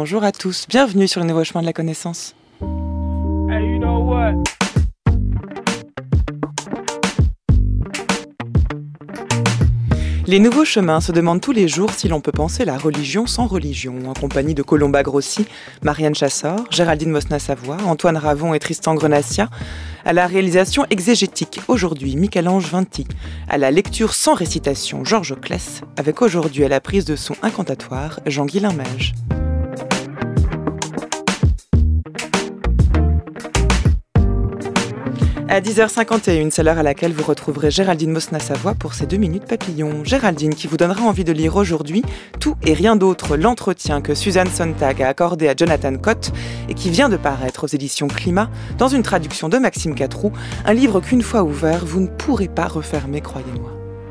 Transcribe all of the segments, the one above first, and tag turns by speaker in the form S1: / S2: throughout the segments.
S1: bonjour à tous. Bienvenue sur le nouveau chemin de la connaissance.
S2: Hey, you know what?
S1: Les nouveaux chemins se demandent tous les jours si l'on peut penser la religion sans religion, en compagnie de Colomba Grossi, Marianne Chassor, Géraldine Mosna-Savoie, Antoine Ravon et Tristan Grenassia, à la réalisation exégétique aujourd'hui Michel-Ange Vinti, à la lecture sans récitation Georges Claes, avec aujourd'hui à la prise de son incantatoire Jean-Guy Limage. À 10h51, c'est l'heure à laquelle vous retrouverez Géraldine Mosna-Savoie pour ses 2 minutes papillons. Géraldine qui vous donnera envie de lire aujourd'hui Tout et rien d'autre, l'entretien que Suzanne Sontag a accordé à Jonathan Cott et qui vient de paraître aux éditions Climat dans une traduction de Maxime Catroux, un livre qu'une fois ouvert, vous ne pourrez pas refermer, croyez-moi.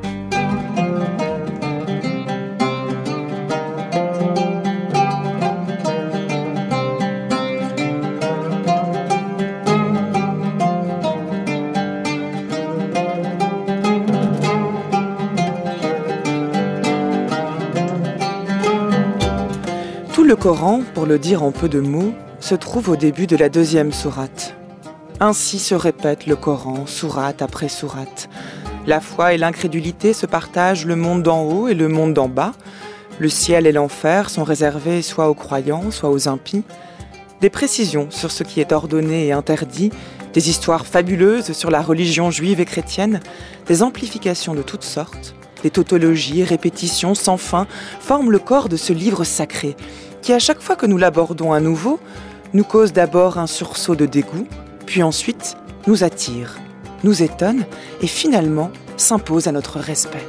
S1: Le Coran, pour le dire en peu de mots, se trouve au début de la 2e sourate. Ainsi se répète le Coran, sourate après sourate. La foi et l'incrédulité se partagent le monde d'en haut et le monde d'en bas. Le ciel et l'enfer sont réservés soit aux croyants, soit aux impies. Des précisions sur ce qui est ordonné et interdit, des histoires fabuleuses sur la religion juive et chrétienne, des amplifications de toutes sortes, des tautologies et répétitions sans fin forment le corps de ce livre sacré, qui à chaque fois que nous l'abordons à nouveau, nous cause d'abord un sursaut de dégoût, puis ensuite nous attire, nous étonne et finalement s'impose à notre respect.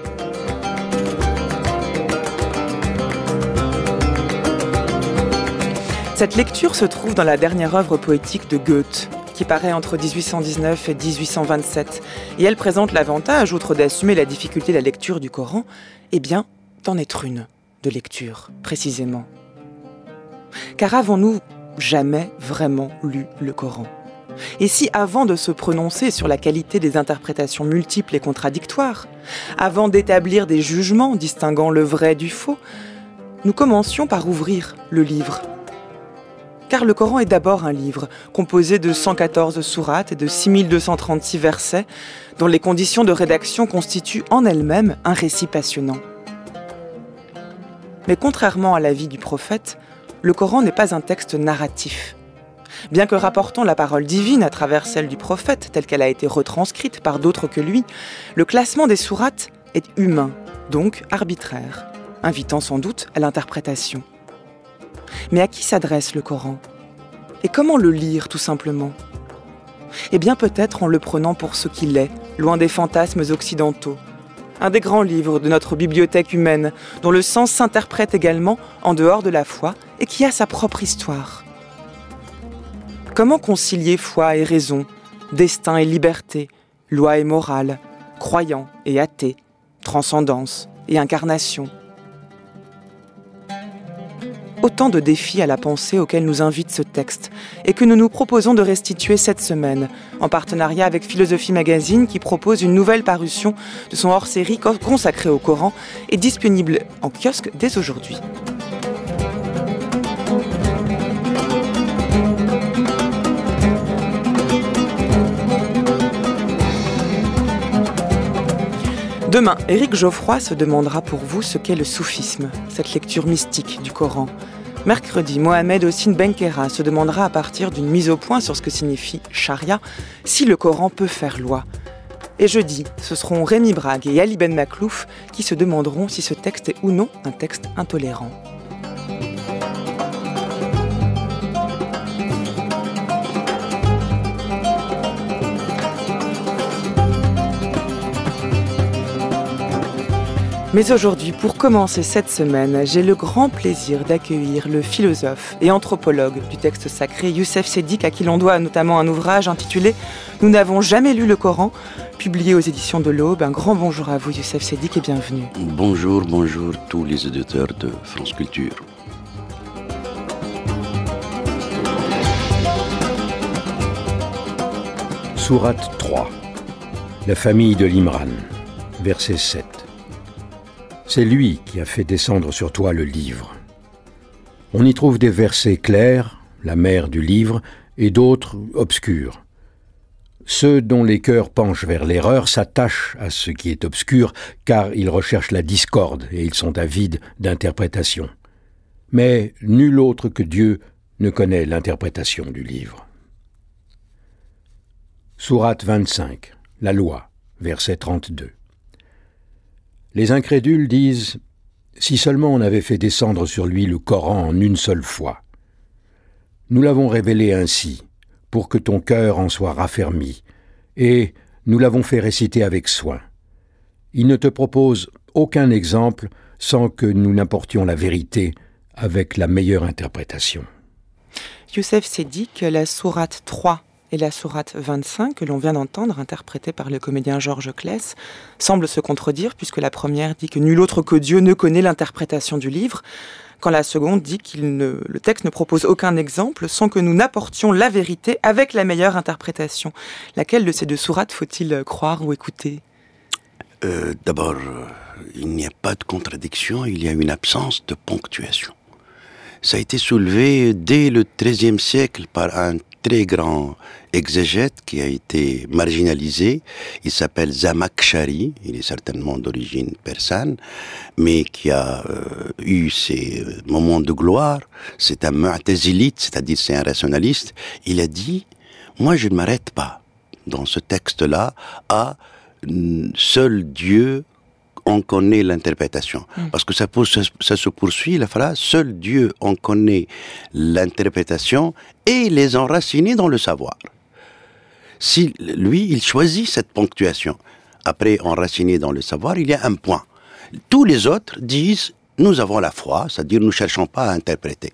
S1: Cette lecture se trouve dans la dernière œuvre poétique de Goethe, qui paraît entre 1819 et 1827, et elle présente l'avantage, outre d'assumer la difficulté de la lecture du Coran, eh bien, d'en être une de lecture, précisément. Car avons-nous jamais vraiment lu le Coran ? Et si, avant de se prononcer sur la qualité des interprétations multiples et contradictoires, avant d'établir des jugements distinguant le vrai du faux, nous commencions par ouvrir le livre ? Car le Coran est d'abord un livre, composé de 114 sourates et de 6236 versets, dont les conditions de rédaction constituent en elles-mêmes un récit passionnant. Mais contrairement à la vie du prophète, le Coran n'est pas un texte narratif. Bien que rapportant la parole divine à travers celle du prophète, telle qu'elle a été retranscrite par d'autres que lui, le classement des sourates est humain, donc arbitraire, invitant sans doute à l'interprétation. Mais à qui s'adresse le Coran ? Et comment le lire, tout simplement ? Eh bien peut-être en le prenant pour ce qu'il est, loin des fantasmes occidentaux. Un des grands livres de notre bibliothèque humaine, dont le sens s'interprète également en dehors de la foi et qui a sa propre histoire. Comment concilier foi et raison, destin et liberté, loi et morale, croyant et athée, transcendance et incarnation ? Autant de défis à la pensée auxquels nous invite ce texte et que nous nous proposons de restituer cette semaine, en partenariat avec Philosophie Magazine qui propose une nouvelle parution de son hors-série consacré au Coran et disponible en kiosque dès aujourd'hui. Demain, Éric Geoffroy se demandera pour vous ce qu'est le soufisme, cette lecture mystique du Coran. Mercredi, Mohamed Hossein Benkera se demandera à partir d'une mise au point sur ce que signifie charia, si le Coran peut faire loi. Et jeudi, ce seront Rémi Brague et Ali Ben Maklouf qui se demanderont si ce texte est ou non un texte intolérant. Mais aujourd'hui, pour commencer cette semaine, j'ai le grand plaisir d'accueillir le philosophe et anthropologue du texte sacré, Youssef Seddik, à qui l'on doit notamment un ouvrage intitulé « Nous n'avons jamais lu le Coran », publié aux éditions de l'Aube. Un grand bonjour à vous, Youssef Seddik, et bienvenue.
S3: Bonjour tous les auditeurs de France Culture.
S4: Sourate 3. La famille de l'Imran, verset 7. C'est lui qui a fait descendre sur toi le livre. On y trouve des versets clairs, la mère du livre, et d'autres obscurs. Ceux dont les cœurs penchent vers l'erreur s'attachent à ce qui est obscur, car ils recherchent la discorde et ils sont avides d'interprétation. Mais nul autre que Dieu ne connaît l'interprétation du livre. Sourate 25, la loi, verset 32. Les incrédules disent « Si seulement on avait fait descendre sur lui le Coran en une seule fois. Nous l'avons révélé ainsi, pour que ton cœur en soit raffermi, et nous l'avons fait réciter avec soin. Il ne te propose aucun exemple sans que nous n'apportions la vérité avec la meilleure interprétation. »
S1: Youssef Sedik, la sourate 3 et la sourate 25, que l'on vient d'entendre, interprétée par le comédien Georges Claes, semblent se contredire, puisque la première dit que nul autre que Dieu ne connaît l'interprétation du livre, quand la seconde dit que le texte ne propose aucun exemple sans que nous n'apportions la vérité avec la meilleure interprétation. Laquelle de ces deux sourates faut-il croire ou écouter ?
S3: D'abord, il n'y a pas de contradiction, il y a une absence de ponctuation. Ça a été soulevé dès le XIIIe siècle par un très grand exégète qui a été marginalisé. Il s'appelle Zamakhshari, il est certainement d'origine persane, mais qui a eu ses moments de gloire. C'est un mu'tazilite, c'est-à-dire c'est un rationaliste. Il a dit, moi je ne m'arrête pas dans ce texte-là à seul Dieu en connaît l'interprétation. Parce que ça se poursuit, la phrase, seul Dieu en connaît l'interprétation et les enraciner dans le savoir. Si lui, il choisit cette ponctuation. Après enraciner dans le savoir, il y a un point. Tous les autres disent, nous avons la foi, c'est-à-dire nous ne cherchons pas à interpréter.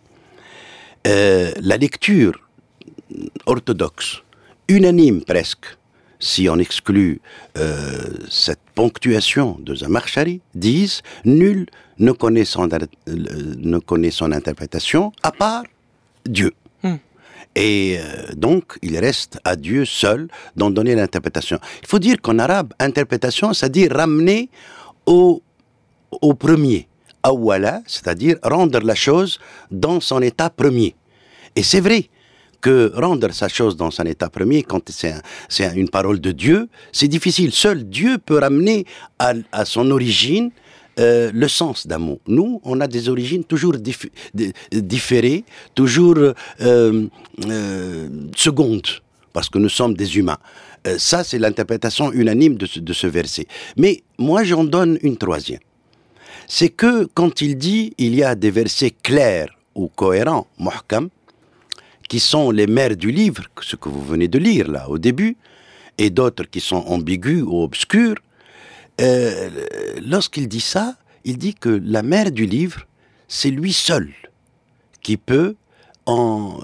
S3: La lecture orthodoxe, unanime presque, si on exclut cette ponctuation de Zamakhshari, disent « Nul ne connaît son interprétation à part Dieu ». Et donc, il reste à Dieu seul d'en donner l'interprétation. Il faut dire qu'en arabe, interprétation, c'est-à-dire ramener au premier. Awala, c'est-à-dire rendre la chose dans son état premier. Et c'est vrai que rendre sa chose dans son état premier, quand c'est une parole de Dieu, c'est difficile. Seul Dieu peut ramener à son origine le sens d'un mot. Nous, on a des origines toujours différées, toujours secondes, parce que nous sommes des humains. Ça, c'est l'interprétation unanime de ce verset. Mais moi, j'en donne une troisième. C'est que quand il dit, il y a des versets clairs ou cohérents, muhkam, qui sont les mères du livre, ce que vous venez de lire là au début, et d'autres qui sont ambigus ou obscurs. Lorsqu'il dit ça, il dit que la mère du livre, c'est lui seul qui peut en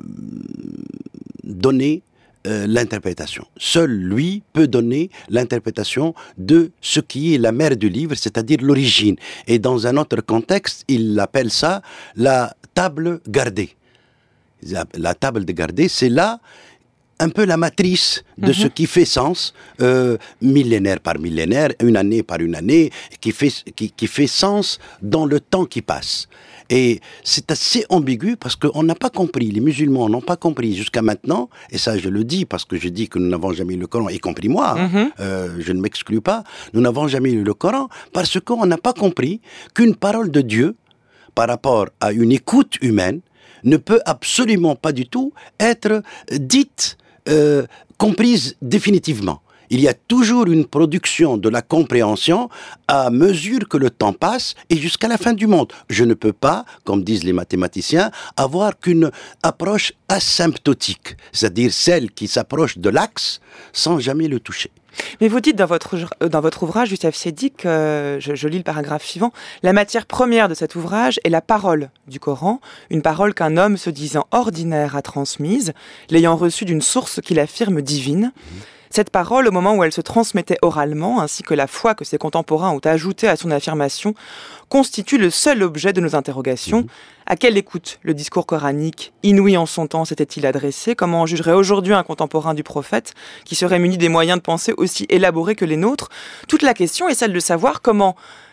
S3: donner l'interprétation. Seul lui peut donner l'interprétation de ce qui est la mère du livre, c'est-à-dire l'origine. Et dans un autre contexte, il appelle ça la table gardée. La table de gardée, c'est là un peu la matrice de ce qui fait sens, millénaire par millénaire, une année par une année, qui fait sens dans le temps qui passe. Et c'est assez ambigu parce qu'on n'a pas compris, les musulmans n'ont pas compris jusqu'à maintenant, et ça je le dis parce que je dis que nous n'avons jamais lu le Coran, y compris moi, je ne m'exclus pas, nous n'avons jamais lu le Coran parce qu'on n'a pas compris qu'une parole de Dieu, par rapport à une écoute humaine, ne peut absolument pas du tout être dite, comprise définitivement. Il y a toujours une production de la compréhension à mesure que le temps passe et jusqu'à la fin du monde. Je ne peux pas, comme disent les mathématiciens, avoir qu'une approche asymptotique, c'est-à-dire celle qui s'approche de l'axe sans jamais le toucher.
S1: Mais vous dites dans votre ouvrage, Youssef Sedik, je lis le paragraphe suivant, la matière première de cet ouvrage est la parole du Coran, une parole qu'un homme se disant ordinaire a transmise, l'ayant reçue d'une source qu'il affirme divine. Cette parole, au moment où elle se transmettait oralement, ainsi que la foi que ses contemporains ont ajoutée à son affirmation, constitue le seul objet de nos interrogations. À quelle écoute le discours coranique, inouï en son temps, s'était-il adressé ? Comment en jugerait aujourd'hui un contemporain du prophète, qui serait muni des moyens de pensée aussi élaborés que les nôtres ? Toute la question est celle de savoir comment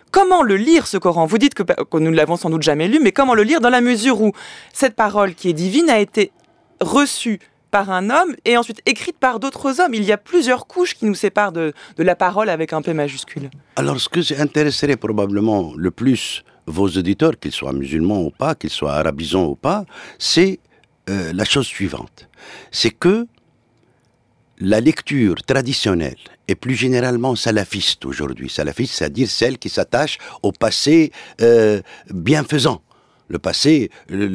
S1: Comment le lire, ce Coran ? Vous dites que nous ne l'avons sans doute jamais lu, mais comment le lire dans la mesure où cette parole qui est divine a été reçue par un homme et ensuite écrite par d'autres hommes. Il y a plusieurs couches qui nous séparent de la parole avec un P majuscule.
S3: Alors, ce que intéresserait probablement le plus vos auditeurs, qu'ils soient musulmans ou pas, qu'ils soient arabisants ou pas, c'est la chose suivante. C'est que la lecture traditionnelle, et plus généralement salafiste aujourd'hui, salafiste, c'est-à-dire celle qui s'attache au passé bienfaisant, le passé,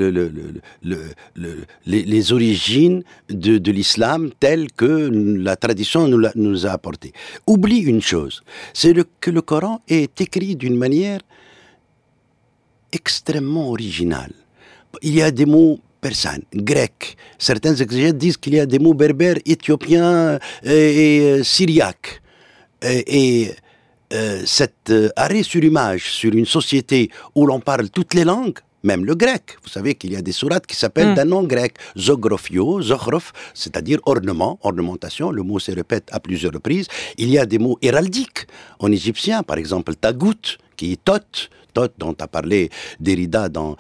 S3: les origines de l'islam telles que la tradition nous a apportées. Oublie une chose, c'est que le Coran est écrit d'une manière extrêmement originale. Il y a des mots persane, grec. Certains exégètes disent qu'il y a des mots berbères, éthiopiens et syriaques. Et cet arrêt sur image sur une société où l'on parle toutes les langues, même le grec. Vous savez qu'il y a des sourates qui s'appellent d'un nom grec. Zogrophio, zochrof, c'est-à-dire ornement, ornementation. Le mot se répète à plusieurs reprises. Il y a des mots héraldiques en égyptien, par exemple tagout, qui est Thoth, dont a parlé Derrida dans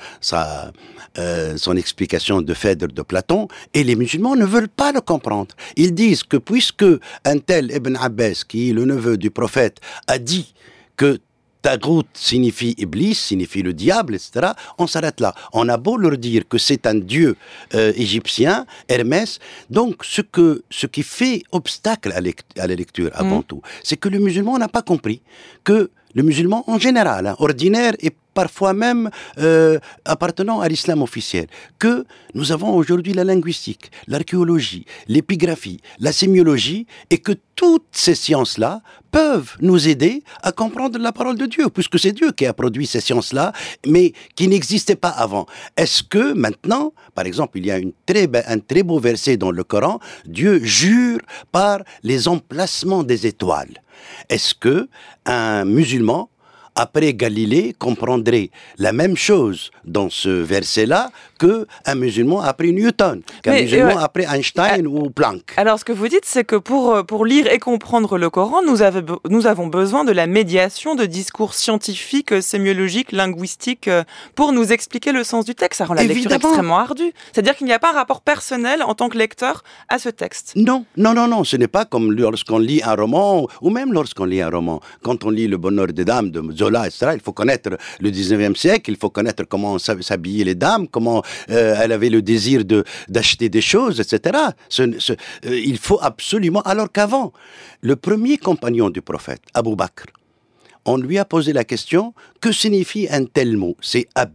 S3: son explication de Phèdre de Platon, et les musulmans ne veulent pas le comprendre. Ils disent que puisque un tel Ibn Abbas, qui est le neveu du prophète, a dit que Tagout signifie Iblis, signifie le diable, etc. On s'arrête là. On a beau leur dire que c'est un dieu égyptien, Hermès. Donc, ce qui fait obstacle à la lecture, avant tout, c'est que le musulman n'a pas compris que le musulman en général, ordinaire et parfois même appartenant à l'islam officiel, que nous avons aujourd'hui la linguistique, l'archéologie, l'épigraphie, la sémiologie, et que toutes ces sciences-là peuvent nous aider à comprendre la parole de Dieu, puisque c'est Dieu qui a produit ces sciences-là, mais qui n'existaient pas avant. Est-ce que maintenant, par exemple, il y a un très beau verset dans le Coran, Dieu jure par les emplacements des étoiles. Est-ce que un musulman, après Galilée, comprendrait la même chose dans ce verset-là qu'un musulman après Newton, qu'un musulman après Einstein ou Planck?
S1: Alors, ce que vous dites, c'est que pour lire et comprendre le Coran, nous avons besoin de la médiation de discours scientifiques, sémiologiques, linguistiques, pour nous expliquer le sens du texte. Ça rend la lecture extrêmement ardue. C'est-à-dire qu'il n'y a pas un rapport personnel en tant que lecteur à ce texte.
S3: Non. Ce n'est pas comme lorsqu'on lit un roman, ou même lorsqu'on lit un roman. Quand on lit Le Bonheur des Dames de Zola, etc., il faut connaître le 19e siècle, il faut connaître comment s'habillaient les dames, comment elle avait le désir d'acheter des choses, etc. Il faut absolument... Alors qu'avant, le premier compagnon du prophète, Abu Bakr, on lui a posé la question, que signifie un tel mot? C'est Ab.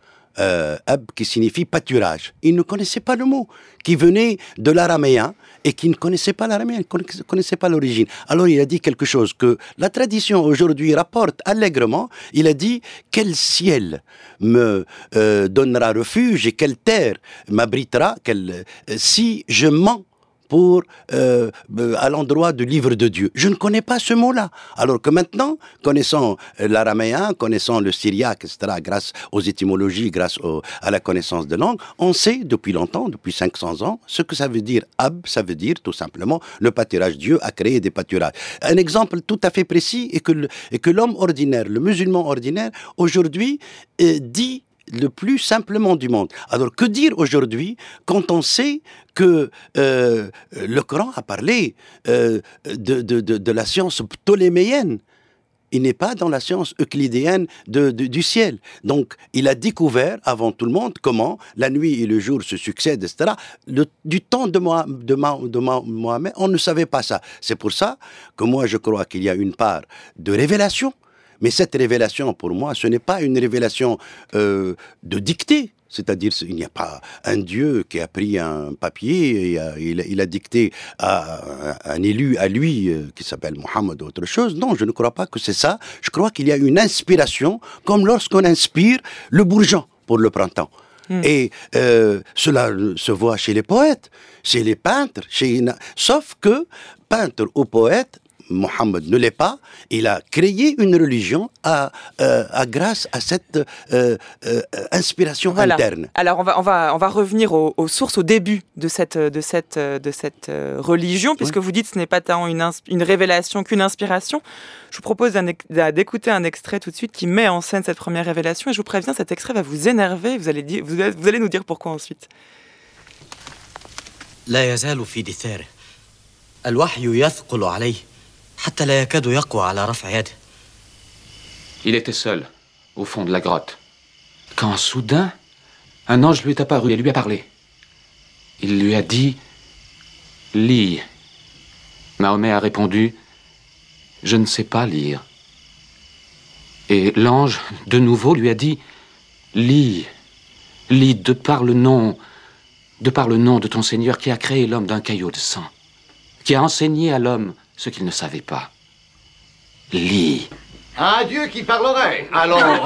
S3: Ab qui signifie pâturage. Il ne connaissait pas le mot, qui venait de l'araméen et qui ne connaissait pas l'araméen, il ne connaissait pas l'origine. Alors il a dit quelque chose que la tradition aujourd'hui rapporte allègrement. Il a dit « Quel ciel me donnera refuge et quelle terre m'abritera si je mens à l'endroit du livre de Dieu. » Je ne connais pas ce mot-là. Alors que maintenant, connaissant l'araméen, connaissant le syriaque, etc., grâce aux étymologies, grâce à la connaissance de langue, on sait depuis longtemps, depuis 500 ans, ce que ça veut dire. Ab, ça veut dire tout simplement le pâturage. Dieu a créé des pâturages. Un exemple tout à fait précis est que l'homme ordinaire, le musulman ordinaire, aujourd'hui, dit le plus simplement du monde. Alors, que dire aujourd'hui quand on sait que le Coran a parlé de la science ptoléméenne? Il n'est pas dans la science euclidéenne du ciel. Donc, il a découvert avant tout le monde comment la nuit et le jour se succèdent, etc. Du temps de Mohammed, on ne savait pas ça. C'est pour ça que moi, je crois qu'il y a une part de révélation. Mais cette révélation, pour moi, ce n'est pas une révélation de dictée. C'est-à-dire, il n'y a pas un Dieu qui a pris un papier et il a dicté à un élu à lui qui s'appelle Mohammed ou autre chose. Non, je ne crois pas que c'est ça. Je crois qu'il y a une inspiration, comme lorsqu'on inspire le bourgeon pour le printemps. Et cela se voit chez les poètes, chez les peintres, sauf que peintre ou poète, Mohammed ne l'est pas, il a créé une religion grâce à cette inspiration interne.
S1: Alors on va revenir aux sources, au début de cette religion, puisque vous dites que ce n'est pas tant une révélation qu'une inspiration. Je vous propose d'écouter un extrait tout de suite qui met en scène cette première révélation, et je vous préviens, cet extrait va vous énerver, vous allez nous dire pourquoi ensuite.
S5: لا يزال في دثاره الوحي يثقل عليه حتى لا يكاد يقوى على رفع يده.
S6: Il était seul, au fond de la grotte, quand soudain, un ange lui est apparu et lui a parlé. Il lui a dit « Lis ». Mahomet a répondu « Je ne sais pas lire ». Et l'ange, de nouveau, lui a dit « Lis, lis de par le nom de ton Seigneur qui a créé l'homme d'un caillot de sang, qui a enseigné à l'homme ce qu'il ne savait pas. Lis. »
S7: Un Dieu qui parlerait, alors.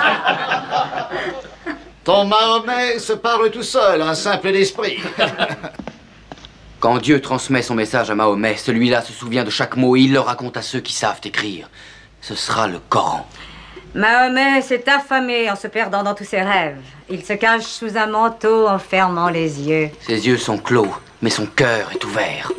S7: Ton Mahomet se parle tout seul, un simple d'esprit.
S8: Quand Dieu transmet son message à Mahomet, celui-là se souvient de chaque mot et il le raconte à ceux qui savent écrire. Ce sera le Coran.
S9: Mahomet s'est affamé en se perdant dans tous ses rêves. Il se cache sous un manteau en fermant les yeux.
S8: Ses yeux sont clos, mais son cœur est ouvert.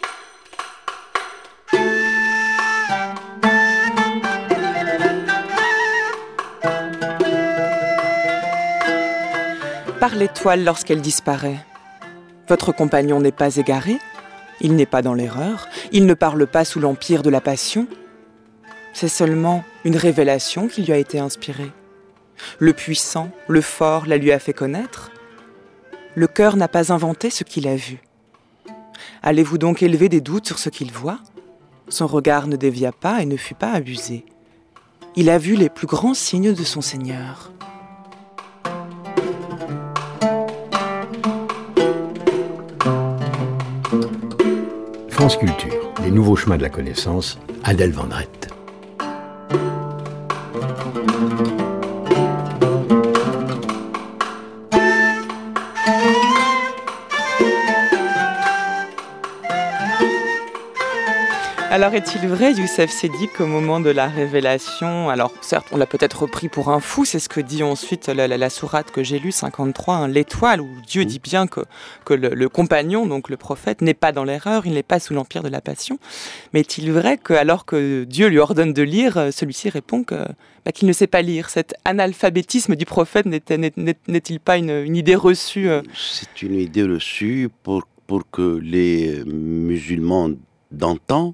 S1: Par l'étoile lorsqu'elle disparaît. Votre compagnon n'est pas égaré, il n'est pas dans l'erreur, il ne parle pas sous l'empire de la passion. C'est seulement une révélation qui lui a été inspirée. Le puissant, le fort la lui a fait connaître. Le cœur n'a pas inventé ce qu'il a vu. Allez-vous donc élever des doutes sur ce qu'il voit ? Son regard ne dévia pas et ne fut pas abusé. Il a vu les plus grands signes de son Seigneur.
S4: France Culture, les nouveaux chemins de la connaissance, Adèle Van Dreth.
S1: Alors, est-il vrai, Youssef Seddik, qu'au moment de la révélation, alors certes, on l'a peut-être repris pour un fou, c'est ce que dit ensuite la sourate que j'ai lue, 53, hein, l'étoile, où Dieu dit bien que le compagnon, donc le prophète, n'est pas dans l'erreur, il n'est pas sous l'empire de la passion. Mais est-il vrai qu'alors que Dieu lui ordonne de lire, celui-ci répond qu'il ne sait pas lire? Cet analphabétisme du prophète n'est-il pas une idée reçue
S3: C'est une idée reçue pour que les musulmans d'antan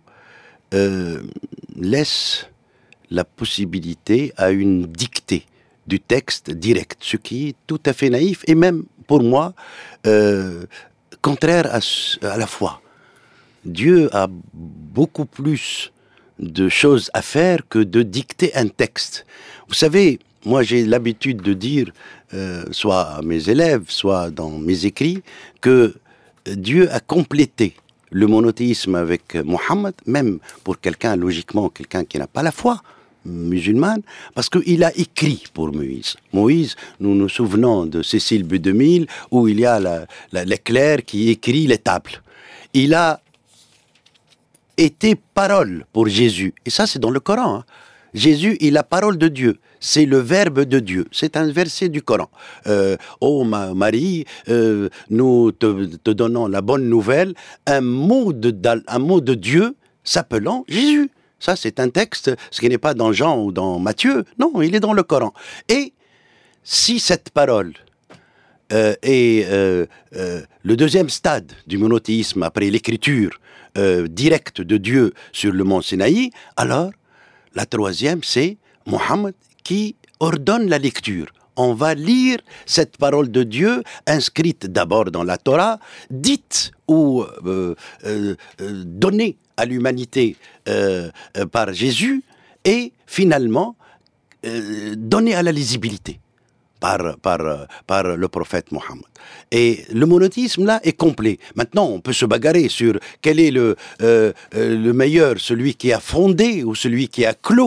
S3: laisse la possibilité à une dictée du texte direct, ce qui est tout à fait naïf et même pour moi contraire à la foi. Dieu a beaucoup plus de choses à faire que de dicter un texte. Vous savez, moi j'ai l'habitude de dire, soit à mes élèves, soit dans mes écrits, que Dieu a complété le monothéisme avec Mohammed, même pour quelqu'un qui n'a pas la foi musulmane, parce qu'il a écrit pour Moïse. Moïse, nous nous souvenons de Cécile B. 2000, où il y a l'éclair qui écrit les tables. Il a été parole pour Jésus, et ça c'est dans le Coran. Hein. Jésus est la parole de Dieu, c'est le verbe de Dieu, c'est un verset du Coran. Ô Marie, nous te donnons la bonne nouvelle, un mot de Dieu s'appelant Jésus. Ça c'est un texte, ce qui n'est pas dans Jean ou dans Matthieu, non, il est dans le Coran. Et si cette parole est le deuxième stade du monothéisme après l'écriture directe de Dieu sur le mont Sinaï, alors la troisième, c'est Mohammed qui ordonne la lecture. On va lire cette parole de Dieu, inscrite d'abord dans la Torah, dite ou donnée à l'humanité par Jésus, et finalement donnée à la lisibilité par le prophète Mohammed. Et le monothéisme là est complet. Maintenant, on peut se bagarrer sur quel est le meilleur, celui qui a fondé ou celui qui a clos.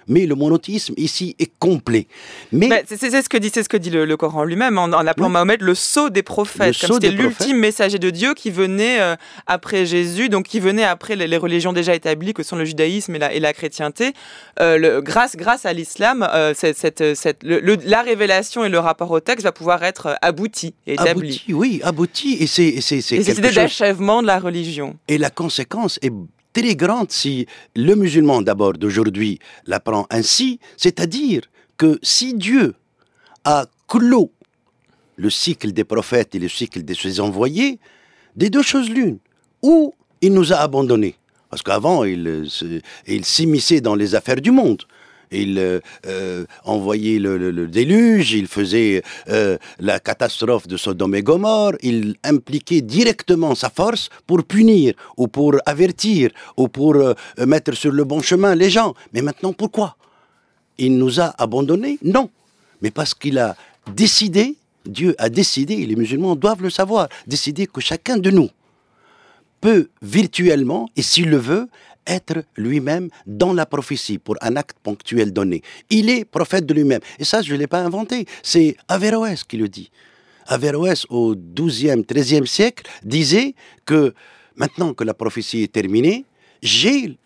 S3: Mais le monothéisme ici est complet. Mais
S1: c'est ce que dit le Coran lui-même en appelant Mahomet le sceau des prophètes, comme c'était l'ultime messager de Dieu qui venait après Jésus, donc qui venait après les religions déjà établies que sont le judaïsme et la chrétienté. Grâce à l'islam, la révélation et le rapport au texte va pouvoir être abouti et établi.
S3: Abouti, et c'est
S1: cette idée d'achèvement de la religion.
S3: Et la conséquence est très grande si le musulman d'abord d'aujourd'hui l'apprend ainsi, c'est-à-dire que si Dieu a clos le cycle des prophètes et le cycle de ses envoyés, des deux choses l'une, ou il nous a abandonnés, parce qu'avant il s'immisçait dans les affaires du monde. Il envoyait le déluge, il faisait la catastrophe de Sodome et Gomorrhe, il impliquait directement sa force pour punir, ou pour avertir, ou pour mettre sur le bon chemin les gens. Mais maintenant, pourquoi ? Il nous a abandonnés ? Non. Mais parce qu'il a décidé, Dieu a décidé, et les musulmans doivent le savoir, décider que chacun de nous peut virtuellement, et s'il le veut, être lui-même dans la prophétie pour un acte ponctuel donné. Il est prophète de lui-même. Et ça, je ne l'ai pas inventé. C'est Averroès qui le dit. Averroès, au XIIe, XIIIe siècle, disait que maintenant que la prophétie est terminée, j'ai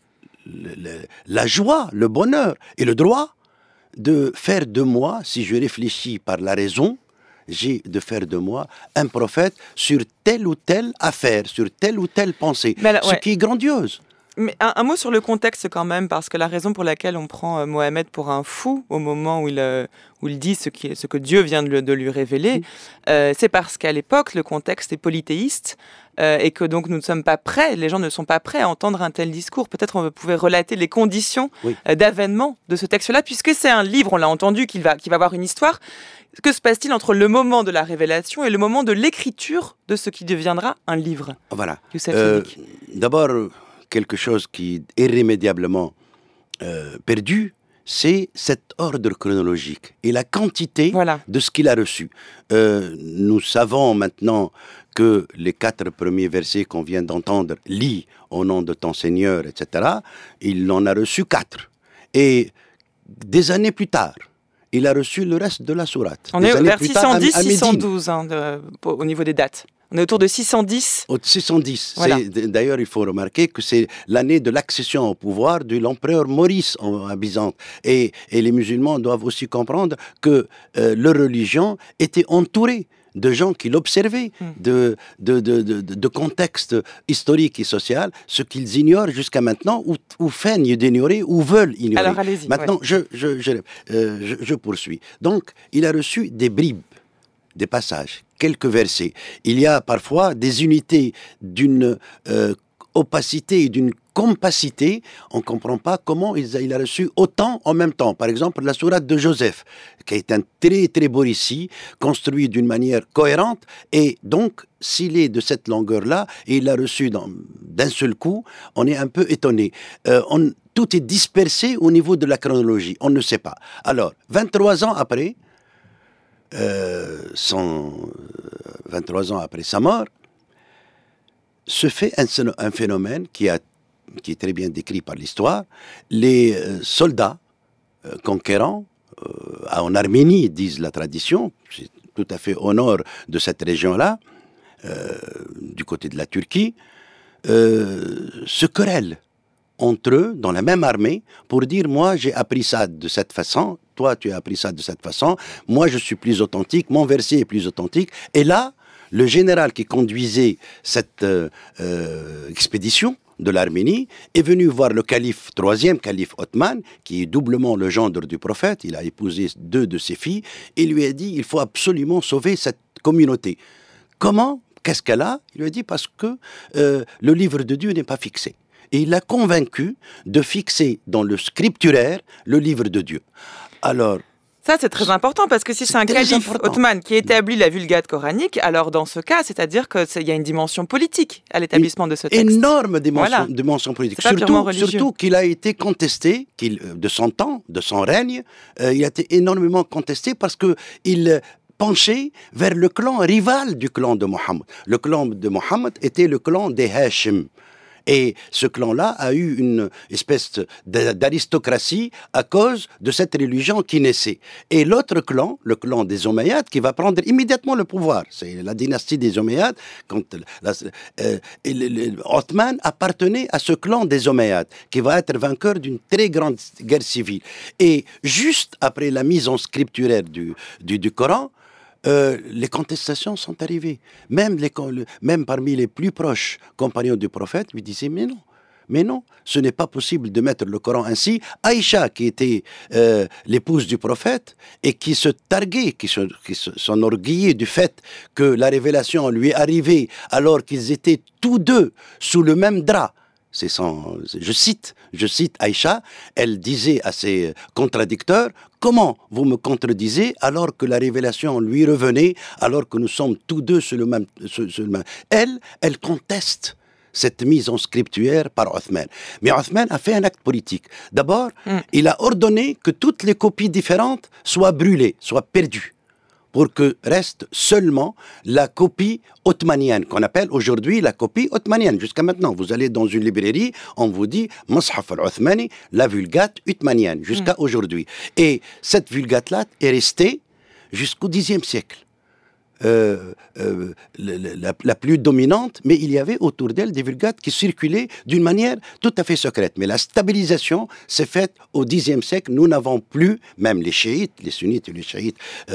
S3: la joie, le bonheur et le droit de faire de moi, si je réfléchis par la raison, j'ai de faire de moi un prophète sur telle ou telle affaire, sur telle ou telle pensée. Ce qui est grandiose.
S1: Mais un mot sur le contexte quand même, parce que la raison pour laquelle on prend Mohammed pour un fou au moment où il dit ce que Dieu vient de lui révéler, c'est parce qu'à l'époque, le contexte est polythéiste et que donc nous ne sommes pas prêts, les gens ne sont pas prêts à entendre un tel discours. Peut-être on pouvait relater les conditions d'avènement de ce texte-là, puisque c'est un livre, on l'a entendu, qui va avoir une histoire. Que se passe-t-il entre le moment de la révélation et le moment de l'écriture de ce qui deviendra un livre ?
S3: Voilà. D'abord, quelque chose qui est irrémédiablement perdu, c'est cet ordre chronologique et la quantité de ce qu'il a reçu. Nous savons maintenant que les 4 premiers versets qu'on vient d'entendre, « Lis au nom de ton Seigneur », etc., il en a reçu 4. Et des années plus tard, il a reçu le reste de la sourate.
S1: On est vers 610-612 au niveau des dates. On est autour de 610.
S3: 610. Voilà. D'ailleurs, il faut remarquer que c'est l'année de l'accession au pouvoir de l'empereur Maurice à Byzance. Et les musulmans doivent aussi comprendre que leur religion était entourée de gens qui l'observaient, de contexte historique et social, ce qu'ils ignorent jusqu'à maintenant, ou feignent d'ignorer, ou veulent ignorer.
S1: Alors, allez-y.
S3: Maintenant, je poursuis. Donc, il a reçu des bribes, des passages, quelques versets. Il y a parfois des unités d'une opacité et d'une compacité. On ne comprend pas comment il a reçu autant en même temps. Par exemple, la sourate de Joseph, qui est un très très beau récit, construit d'une manière cohérente, et donc, s'il est de cette longueur-là, et il l'a reçu d'un seul coup, on est un peu étonné. Tout est dispersé au niveau de la chronologie. On ne sait pas. Alors, 23 ans après, 23 ans après sa mort, se fait un phénomène qui est très bien décrit par l'histoire. Les soldats conquérants en Arménie, disent la tradition, c'est tout à fait au nord de cette région-là, du côté de la Turquie, se querellent entre eux, dans la même armée, pour dire « moi, j'ai appris ça de cette façon, toi, tu as appris ça de cette façon, moi, je suis plus authentique, mon verset est plus authentique. » Et là, le général qui conduisait cette expédition de l'Arménie est venu voir le calife, 3e calife Othman, qui est doublement le gendre du prophète, il a épousé 2 de ses filles, et lui a dit « il faut absolument sauver cette communauté. » Comment ? Qu'est-ce qu'elle a ? Il lui a dit « parce que le livre de Dieu n'est pas fixé. » Et il l'a convaincu de fixer dans le scripturaire le livre de Dieu. Alors,
S1: ça, c'est très important, parce que si c'est un calife Othman qui établit la Vulgate coranique, alors dans ce cas, c'est-à-dire qu'il y a une dimension politique à l'établissement de ce texte.
S3: Énorme dimension politique. Surtout qu'il a été contesté, de son temps, de son règne, il a été énormément contesté parce qu'il penché vers le clan rival du clan de Mohammed. Le clan de Mohammed était le clan des Hashim. Et ce clan-là a eu une espèce d'aristocratie à cause de cette religion qui naissait. Et l'autre clan, le clan des Omeyyades, qui va prendre immédiatement le pouvoir. C'est la dynastie des Omeyyades. Othman appartenait à ce clan des Omeyyades, qui va être vainqueur d'une très grande guerre civile. Et juste après la mise en scripturaire du Coran, les contestations sont arrivées. Même parmi les plus proches compagnons du prophète lui disaient mais non, ce n'est pas possible de mettre le Coran ainsi. Aïcha, qui était l'épouse du prophète et qui se targuait, qui s'enorgueillait du fait que la révélation lui arrivait alors qu'ils étaient tous deux sous le même drap. Je cite Aïcha, elle disait à ses contradicteurs: comment vous me contredisez alors que la révélation lui revenait, alors que nous sommes tous deux sur le même. Elle conteste cette mise en scripturaire par Othman. Mais Othman a fait un acte politique. D'abord, il a ordonné que toutes les copies différentes soient brûlées, soient perdues, pour que reste seulement la copie otmanienne, qu'on appelle aujourd'hui la copie otmanienne. Jusqu'à maintenant, vous allez dans une librairie, on vous dit « Mashaf al-Othmani », la Vulgate otmanienne, jusqu'à aujourd'hui. Et cette Vulgate-là est restée jusqu'au Xe siècle. La plus dominante, mais il y avait autour d'elle des vulgates qui circulaient d'une manière tout à fait secrète. Mais la stabilisation s'est faite au Xe siècle. Nous n'avons plus, même les chiites, les sunnites et les chiites,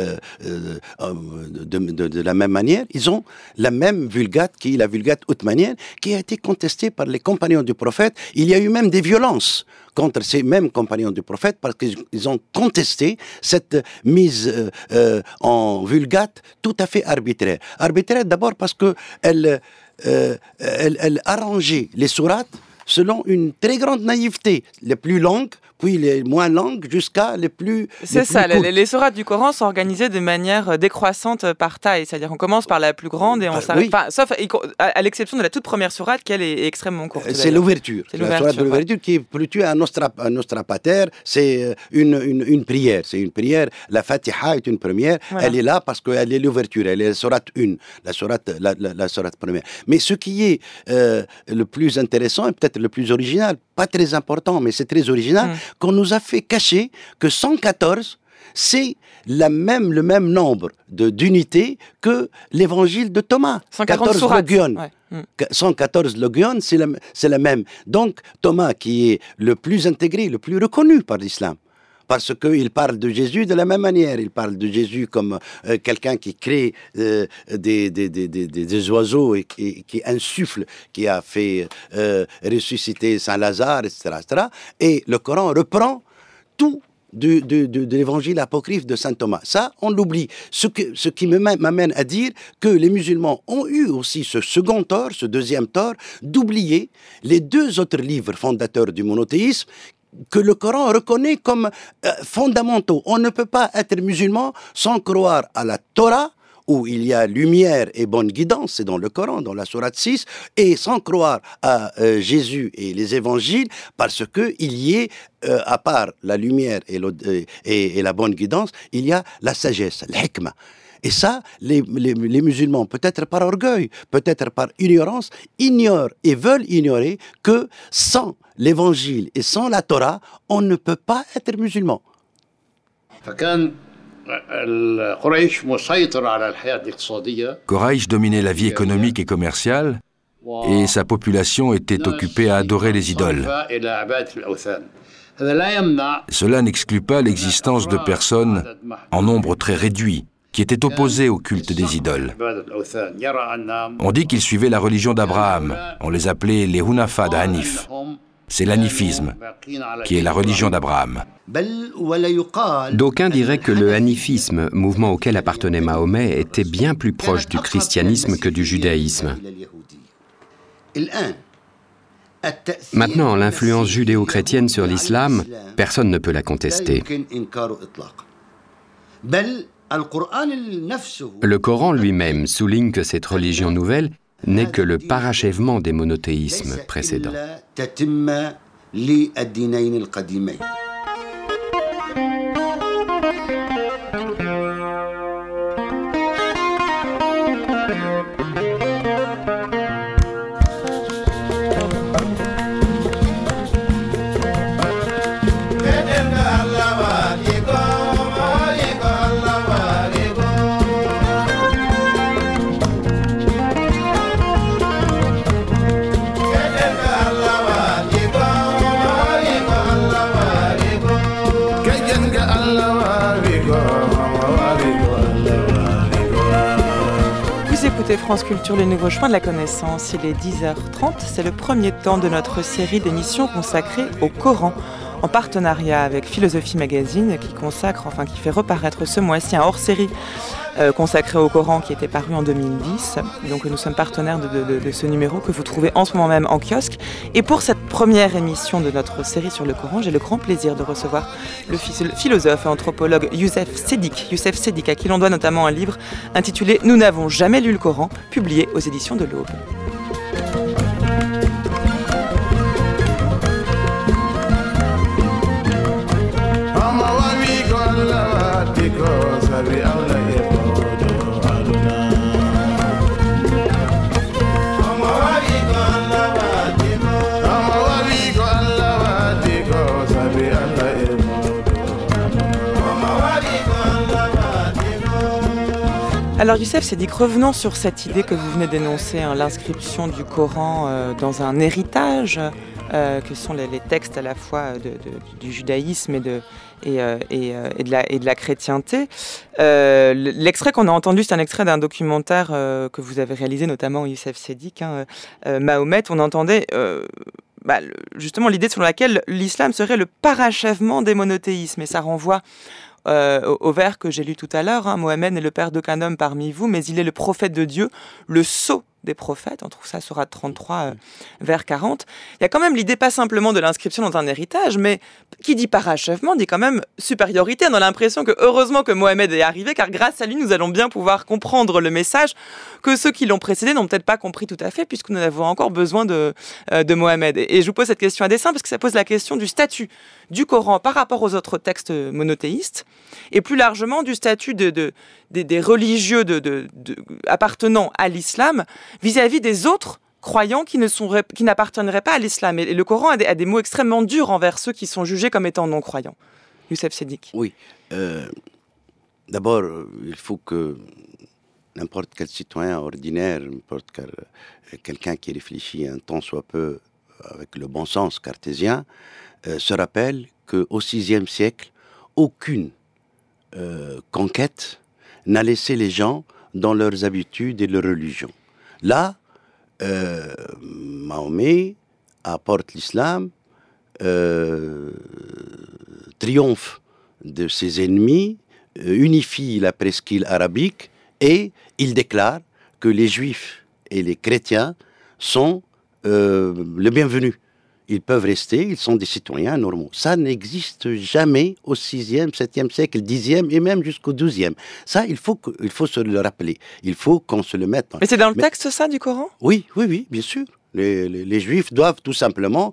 S3: de la même manière, ils ont la même vulgate qui est la vulgate otmanienne, qui a été contestée par les compagnons du prophète. Il y a eu même des violences contre ces mêmes compagnons du prophète parce qu'ils ont contesté cette mise en vulgate tout à fait arbitraire. Arbitraire d'abord parce qu'elle arrangeait les sourates selon une très grande naïveté, les plus longues, puis les moins longues, jusqu'à les plus
S1: C'est ça,
S3: courtes.
S1: les sourates du Coran sont organisées de manière décroissante par taille, c'est-à-dire qu'on commence par la plus grande et on s'arrête,
S3: oui.
S1: sauf à l'exception de la toute première sourate qui elle est extrêmement courte.
S3: C'est l'ouverture.
S1: C'est
S3: la sourate de l'ouverture qui est plutôt un nostrapater, c'est une prière. C'est une prière. La Fatiha est une première. Voilà. Elle est là parce qu'elle est l'ouverture. Elle est la sourate 1, la sourate première. Mais ce qui est le plus intéressant et peut-être le plus original, pas très important, mais c'est très original, qu'on nous a fait cacher que 114, c'est le même nombre d'unités que l'évangile de Thomas.
S1: 114
S3: logion. 114 logion, c'est la même. Donc, Thomas, qui est le plus intégré, le plus reconnu par l'islam, parce qu'il parle de Jésus de la même manière. Il parle de Jésus comme quelqu'un qui crée des oiseaux et qui insuffle, qui a fait ressusciter Saint-Lazare, etc., etc. Et le Coran reprend tout de l'évangile apocryphe de saint Thomas. Ça, on l'oublie. Ce qui m'amène à dire que les musulmans ont eu aussi ce second tort, ce deuxième tort, d'oublier les deux autres livres fondateurs du monothéisme que le Coran reconnaît comme fondamentaux. On ne peut pas être musulman sans croire à la Torah, où il y a lumière et bonne guidance, c'est dans le Coran, dans la sourate 6, et sans croire à Jésus et les évangiles, parce qu'il y est, à part la lumière et la bonne guidance, il y a la sagesse, l'hikmah. Et ça, les musulmans, peut-être par orgueil, peut-être par ignorance, ignorent et veulent ignorer que sans l'évangile et sans la Torah, on ne peut pas être musulman.
S10: Quraysh dominait la vie économique et commerciale et sa population était occupée à adorer les idoles. Cela n'exclut pas l'existence de personnes en nombre très réduit qui étaient opposés au culte des idoles. On dit qu'ils suivaient la religion d'Abraham. On les appelait les Hunafa d'Hanif. C'est l'hanifisme, qui est la religion d'Abraham.
S11: D'aucuns diraient que le hanifisme, mouvement auquel appartenait Mahomet, était bien plus proche du christianisme que du judaïsme. Maintenant, l'influence judéo-chrétienne sur l'islam, personne ne peut la contester. Le Coran lui-même souligne que cette religion nouvelle n'est que le parachèvement des monothéismes précédents.
S1: Écoutez France Culture, le nouveau chemin de la connaissance. Il est 10h30, c'est le premier temps de notre série d'émissions consacrée au Coran, en partenariat avec Philosophie Magazine, qui fait reparaître ce mois-ci un hors-série consacré au Coran qui était paru en 2010. Donc nous sommes partenaires de ce numéro que vous trouvez en ce moment même en kiosque. Et pour cette première émission de notre série sur le Coran, j'ai le grand plaisir de recevoir le philosophe et anthropologue Youssef Sedik, à qui l'on doit notamment un livre intitulé « Nous n'avons jamais lu le Coran », publié aux éditions de l'Aube. Alors Youssef Sedik, revenons sur cette idée que vous venez d'énoncer, l'inscription du Coran dans un héritage, que sont les textes à la fois du judaïsme et de la chrétienté. L'extrait qu'on a entendu, c'est un extrait d'un documentaire que vous avez réalisé, notamment Youssef Sedik, Mahomet. On entendait justement l'idée selon laquelle l'islam serait le parachèvement des monothéismes, et ça renvoie au vers que j'ai lu tout à l'heure, Mohammed n'est le père d'aucun homme parmi vous, mais il est le prophète de Dieu, le sceau des prophètes. On trouve ça Sourate 33, vers 40. Il y a quand même l'idée pas simplement de l'inscription dans un héritage, mais qui dit parachèvement dit quand même supériorité. On a l'impression que heureusement que Mohammed est arrivé, car grâce à lui, nous allons bien pouvoir comprendre le message que ceux qui l'ont précédé n'ont peut-être pas compris tout à fait, puisque nous avons encore besoin de Mohammed. Et je vous pose cette question à dessein, parce que ça pose la question du statut du Coran par rapport aux autres textes monothéistes, et plus largement du statut des religieux appartenant à l'islam vis-à-vis des autres croyants qui n'appartiendraient pas à l'islam. Et le Coran a des mots extrêmement durs envers ceux qui sont jugés comme étant non-croyants. Youssef Sedik.
S3: Oui. D'abord, il faut que n'importe quel citoyen ordinaire, n'importe quel quelqu'un qui réfléchit un tant soit peu avec le bon sens cartésien, se rappelle qu'au VIe siècle, aucune conquête n'a laissé les gens dans leurs habitudes et leur religion. Là, Mahomet apporte l'islam, triomphe de ses ennemis, unifie la presqu'île arabique et il déclare que les juifs et les chrétiens sont les bienvenus. Ils peuvent rester, ils sont des citoyens normaux. Ça n'existe jamais au 6e, 7e siècle, 10e et même jusqu'au 12e. Ça, il faut se le rappeler. Il faut qu'on se le mette.
S1: Mais c'est dans le texte, ça, du Coran ?
S3: Oui, bien sûr. Les juifs doivent tout simplement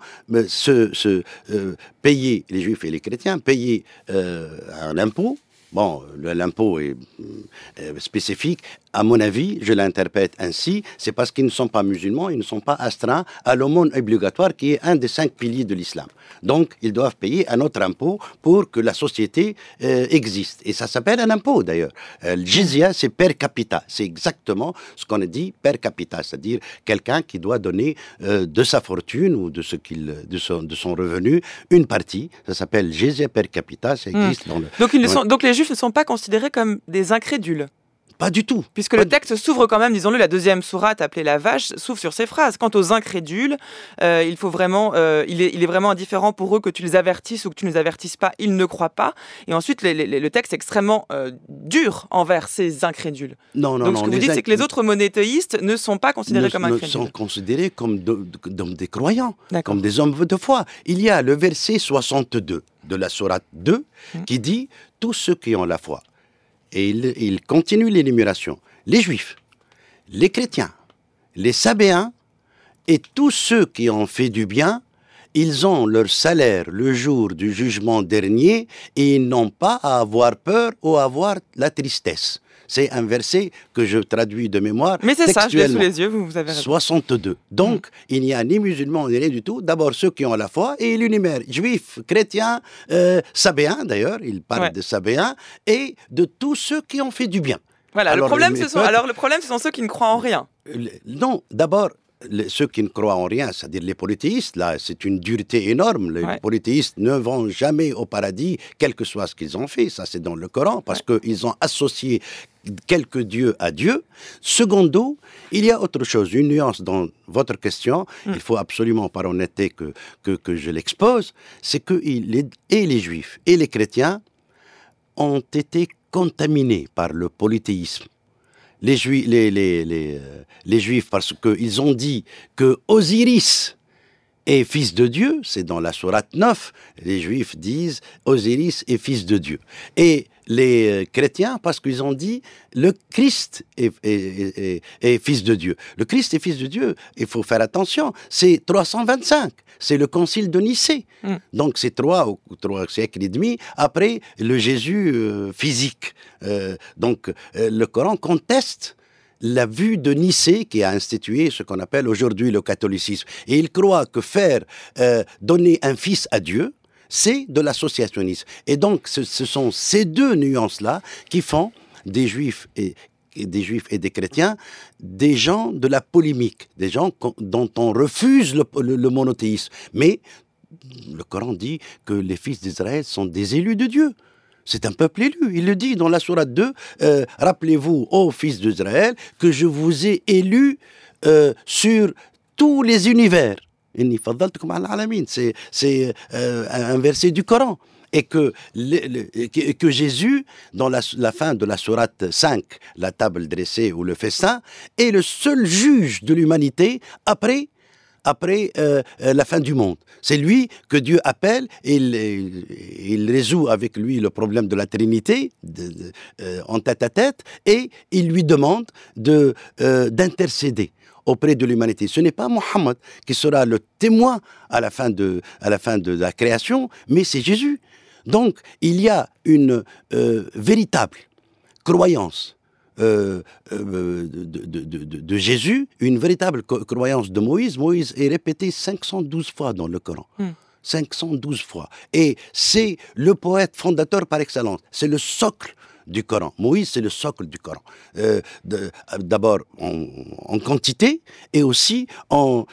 S3: payer, les juifs et les chrétiens, payer un impôt. Bon, l'impôt est spécifique. À mon avis, je l'interprète ainsi, c'est parce qu'ils ne sont pas musulmans, ils ne sont pas astreints à l'aumône obligatoire qui est un des 5 piliers de l'islam. Donc, ils doivent payer un autre impôt pour que la société existe. Et ça s'appelle un impôt, d'ailleurs. Le jizya, c'est per capita. C'est exactement ce qu'on a dit, per capita. C'est-à-dire quelqu'un qui doit donner de sa fortune ou de son revenu une partie. Ça s'appelle jizya per capita. Ça existe dans le...
S1: Donc les juifs ne sont pas considérés comme des incrédules.
S3: Pas du tout.
S1: Puisque le texte s'ouvre quand même, disons-le, la deuxième sourate appelée la vache s'ouvre sur ces phrases. Quant aux incrédules, il est vraiment indifférent pour eux que tu les avertisses ou que tu ne les avertisses pas, ils ne croient pas. Et ensuite, le texte est extrêmement dur envers ces incrédules. Donc ce que vous dites, c'est que les autres monothéistes ne sont pas considérés comme incrédules.
S3: Sont considérés comme des croyants, comme des hommes de foi. Il y a le verset 62 de la sourate 2 qui dit « Tous ceux qui ont la foi ». Et il continue l'énumération. Les Juifs, les chrétiens, les Sabéens et tous ceux qui ont fait du bien, ils ont leur salaire le jour du jugement dernier et ils n'ont pas à avoir peur ou à avoir la tristesse. C'est un verset que je traduis de mémoire.
S1: Mais c'est ça, je l'ai sous les yeux, vous avez raison.
S3: 62. Donc, il n'y a ni musulmans ni rien du tout. D'abord, ceux qui ont la foi, et il énumère juifs, chrétiens, sabéens d'ailleurs, il parle de sabéens, et de tous ceux qui ont fait du bien.
S1: Voilà, le problème, ce sont ceux qui ne croient en rien.
S3: Non, d'abord, ceux qui ne croient en rien, c'est-à-dire les polythéistes, là, c'est une dureté énorme. Les polythéistes ne vont jamais au paradis, quel que soit ce qu'ils ont fait. Ça, c'est dans le Coran, parce qu'ils ont associé quelques dieux à Dieu. Secondo, il y a autre chose, une nuance dans votre question. Il faut absolument, par honnêteté, que je l'expose. C'est que et les juifs et les chrétiens ont été contaminés par le polythéisme. Les Juifs, parce qu'ils ont dit que Osiris est fils de Dieu, c'est dans la sourate 9, les Juifs disent Osiris est fils de Dieu. Et les chrétiens, parce qu'ils ont dit le Christ est fils de Dieu. Le Christ est fils de Dieu, il faut faire attention, c'est 325, c'est le concile de Nicée. Donc c'est 3 siècles et demi après le Jésus physique. Donc le Coran conteste la vue de Nicée qui a institué ce qu'on appelle aujourd'hui le catholicisme. Et il croit que donner un fils à Dieu, c'est de l'associationnisme. Et donc, ce sont ces deux nuances-là qui font des Juifs et des chrétiens des gens de la polémique, des gens dont on refuse le monothéisme. Mais le Coran dit que les fils d'Israël sont des élus de Dieu. C'est un peuple élu. Il le dit dans la sourate 2. Rappelez-vous, ô fils d'Israël, que je vous ai élus sur tous les univers. C'est un verset du Coran. Et que Jésus, dans la fin de la sourate 5, la table dressée ou le festin, est le seul juge de l'humanité après la fin du monde. C'est lui que Dieu appelle, et il résout avec lui le problème de la Trinité en tête à tête, et il lui demande d'intercéder auprès de l'humanité. Ce n'est pas Mohammed qui sera le témoin à la fin de la création, mais c'est Jésus. Donc, il y a une véritable croyance de Jésus, une véritable croyance de Moïse. Moïse est répété 512 fois dans le Coran. 512 fois. Et c'est le poète fondateur par excellence. C'est le socle du Coran. Moïse, c'est le socle du Coran. D'abord en quantité et aussi en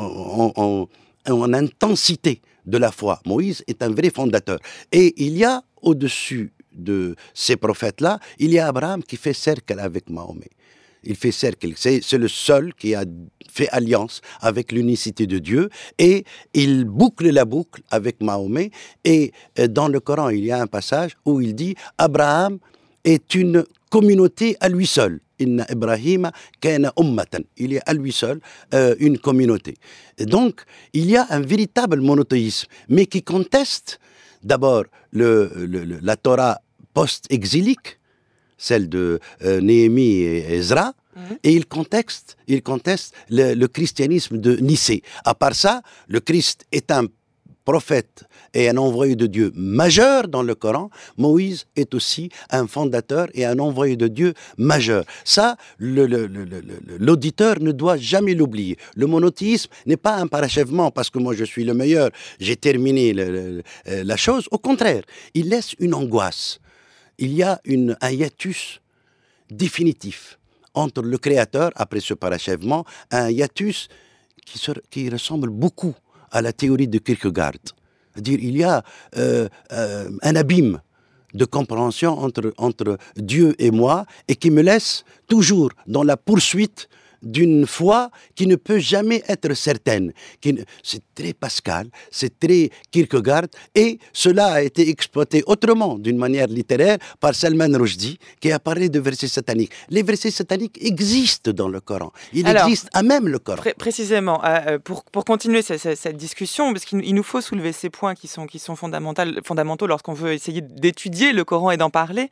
S3: intensité de la foi. Moïse est un vrai fondateur. Et il y a au-dessus de ces prophètes-là, il y a Abraham qui fait cercle avec Mahomet. Il fait cercle. C'est le seul qui a fait alliance avec l'unicité de Dieu, et il boucle la boucle avec Mahomet. Et dans le Coran, il y a un passage où il dit Abraham est une communauté à lui seul. Inna Ibrahim kana ummatan. Il est à lui seul une communauté. Et donc, il y a un véritable monothéisme, mais qui conteste d'abord la Torah post-exilique, celle de Néhémie et Ezra, et il conteste le christianisme de Nicée. À part ça, le Christ est un prophète et un envoyé de Dieu majeur dans le Coran. Moïse est aussi un fondateur et un envoyé de Dieu majeur. Ça, l'auditeur ne doit jamais l'oublier. Le monothéisme n'est pas un parachèvement parce que moi je suis le meilleur, j'ai terminé la chose. Au contraire, il laisse une angoisse. Il y a un hiatus définitif entre le Créateur, après ce parachèvement, un hiatus qui ressemble beaucoup à la théorie de Kierkegaard. C'est-à-dire, il y a un abîme de compréhension entre Dieu et moi, et qui me laisse toujours dans la poursuite d'une foi qui ne peut jamais être certaine. C'est très Pascal, c'est très Kierkegaard, et cela a été exploité autrement, d'une manière littéraire, par Salman Rushdie, qui a parlé de versets sataniques. Les versets sataniques existent dans le Coran. Ils existent à même le Coran.
S1: Précisément, pour continuer cette discussion, parce qu'il nous faut soulever ces points qui sont fondamentaux lorsqu'on veut essayer d'étudier le Coran et d'en parler,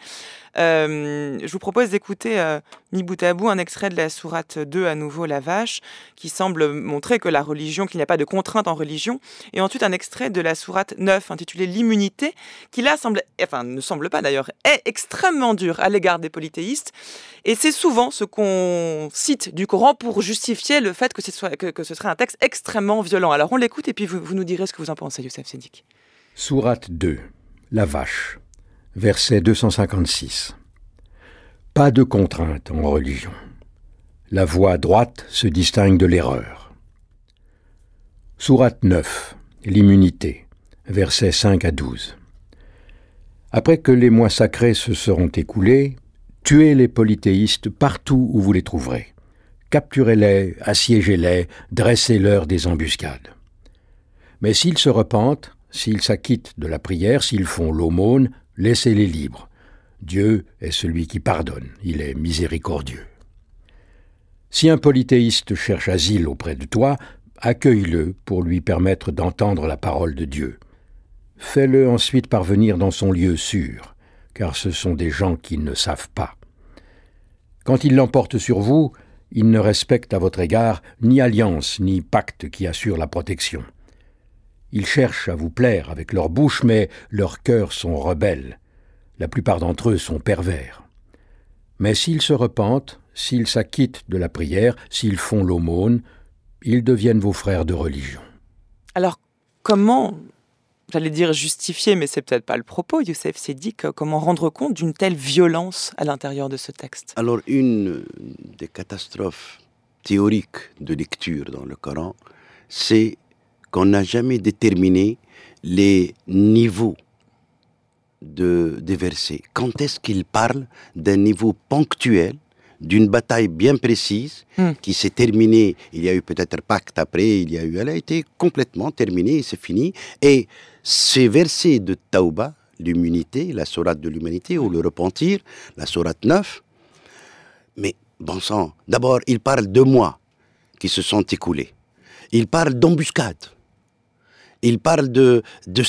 S1: Je vous propose d'écouter, mis bout à bout, un extrait de la sourate 2, à nouveau, la vache, qui semble montrer que qu'il n'y a pas de contrainte en religion. Et ensuite, un extrait de la sourate 9, intitulée l'immunité, qui là ne semble pas d'ailleurs, est extrêmement dur à l'égard des polythéistes. Et c'est souvent ce qu'on cite du Coran pour justifier le fait que ce serait un texte extrêmement violent. Alors on l'écoute et puis vous nous direz ce que vous en pensez, Youssef Siddiq.
S4: Sourate 2, la vache, verset 256. Pas de contrainte en religion. La voie droite se distingue de l'erreur. Sourate 9, l'immunité, versets 5 à 12. Après que les mois sacrés se seront écoulés, tuez les polythéistes partout où vous les trouverez. Capturez-les, assiégez-les, dressez-leur des embuscades. Mais s'ils se repentent, s'ils s'acquittent de la prière, s'ils font l'aumône, laissez-les libres. Dieu est celui qui pardonne, il est miséricordieux. Si un polythéiste cherche asile auprès de toi, accueille-le pour lui permettre d'entendre la parole de Dieu. Fais-le ensuite parvenir dans son lieu sûr, car ce sont des gens qui ne savent pas. Quand ils l'emportent sur vous, ils ne respectent à votre égard ni alliance ni pacte qui assure la protection. Ils cherchent à vous plaire avec leur bouche, mais leurs cœurs sont rebelles. La plupart d'entre eux sont pervers. Mais s'ils se repentent, s'ils s'acquittent de la prière, s'ils font l'aumône, ils deviennent vos frères de religion.
S1: Alors, comment, j'allais dire justifier, mais c'est peut-être pas le propos, Youssef Siddiq, comment rendre compte d'une telle violence à l'intérieur de ce texte ?
S3: Alors, une des catastrophes théoriques de lecture dans le Coran, c'est qu'on n'a jamais déterminé les niveaux des versets. Quand est-ce qu'il parle d'un niveau ponctuel, d'une bataille bien précise, qui s'est terminée, il y a eu peut-être pacte après, elle a été complètement terminée et c'est fini. Et ces versets de Tawbah, l'immunité, la sourate de l'humanité, ou le repentir, la sourate 9, mais bon sang, d'abord, il parle de mois qui se sont écoulés. Il parle d'embuscade. Il parle de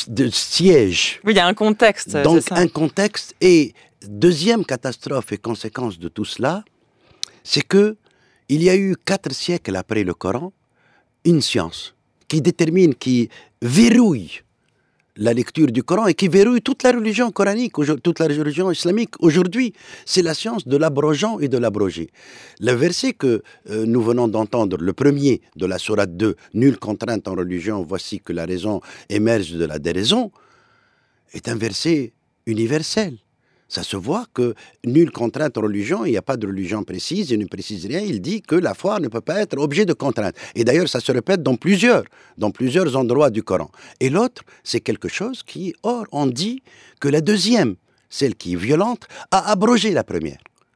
S3: siège.
S1: Oui, il y a un contexte.
S3: Donc, un contexte. Et deuxième catastrophe et conséquence de tout cela, c'est que il y a eu 4 siècles après le Coran, une science qui détermine, qui verrouille la lecture du Coran et qui verrouille toute la religion coranique, toute la religion islamique. Aujourd'hui, c'est la science de l'abrogeant et de l'abrogé. Le verset que nous venons d'entendre, le premier de la sourate 2, « Nulle contrainte en religion, voici que la raison émerge de la déraison », est un verset universel. Ça se voit que nulle contrainte en religion, il n'y a pas de religion précise, il ne précise rien, il dit que la foi ne peut pas être objet de contrainte. Et d'ailleurs, ça se répète dans plusieurs endroits du Coran. Et l'autre, c'est quelque chose qui, or, on dit que la deuxième, celle qui est violente, a abrogé la première.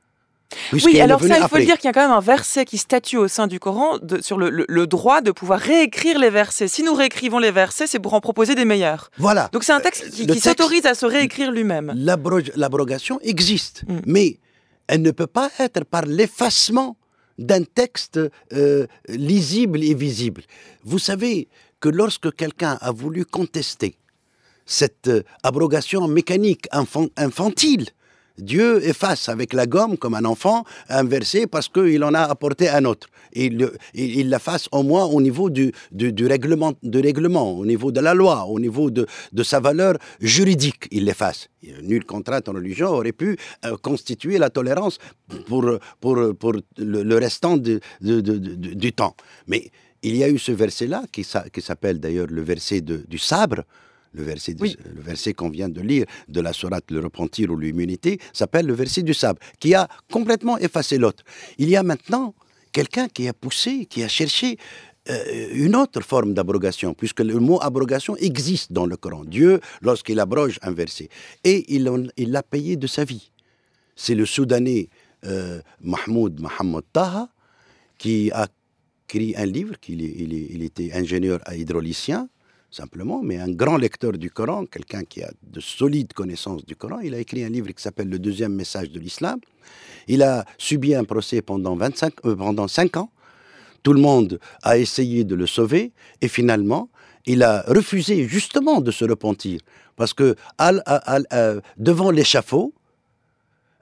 S1: Oui, alors ça, il faut le dire qu'il y a quand même un verset qui statue au sein du Coran sur le droit de pouvoir réécrire les versets. Si nous réécrivons les versets, c'est pour en proposer des meilleurs.
S3: Voilà.
S1: Donc c'est un texte qui s'autorise à se réécrire lui-même.
S3: L'abrogation existe, mais elle ne peut pas être par l'effacement d'un texte lisible et visible. Vous savez que lorsque quelqu'un a voulu contester cette abrogation mécanique infantile, Dieu efface avec la gomme, comme un enfant, un verset parce qu'il en a apporté un autre. Il l'efface au moins au niveau du règlement, au niveau de la loi, au niveau de sa valeur juridique, il l'efface. Nulle contrainte en religion aurait pu constituer la tolérance pour le restant du temps. Mais il y a eu ce verset-là, qui s'appelle d'ailleurs le verset du sabre. Le verset qu'on vient de lire de la sourate Le Repentir ou l'Immunité s'appelle le verset du sabre, qui a complètement effacé l'autre. Il y a maintenant quelqu'un qui a poussé, qui a cherché une autre forme d'abrogation, puisque le mot abrogation existe dans le Coran. Dieu, lorsqu'il abroge un verset, et il l'a payé de sa vie. C'est le Soudanais Mahmoud Mohammed Taha qui a écrit un livre, il était ingénieur hydraulicien, simplement, mais un grand lecteur du Coran, quelqu'un qui a de solides connaissances du Coran. Il a écrit un livre qui s'appelle « Le deuxième message de l'islam ». Il a subi un procès pendant 5 ans. Tout le monde a essayé de le sauver et finalement, il a refusé justement de se repentir. Parce que devant l'échafaud,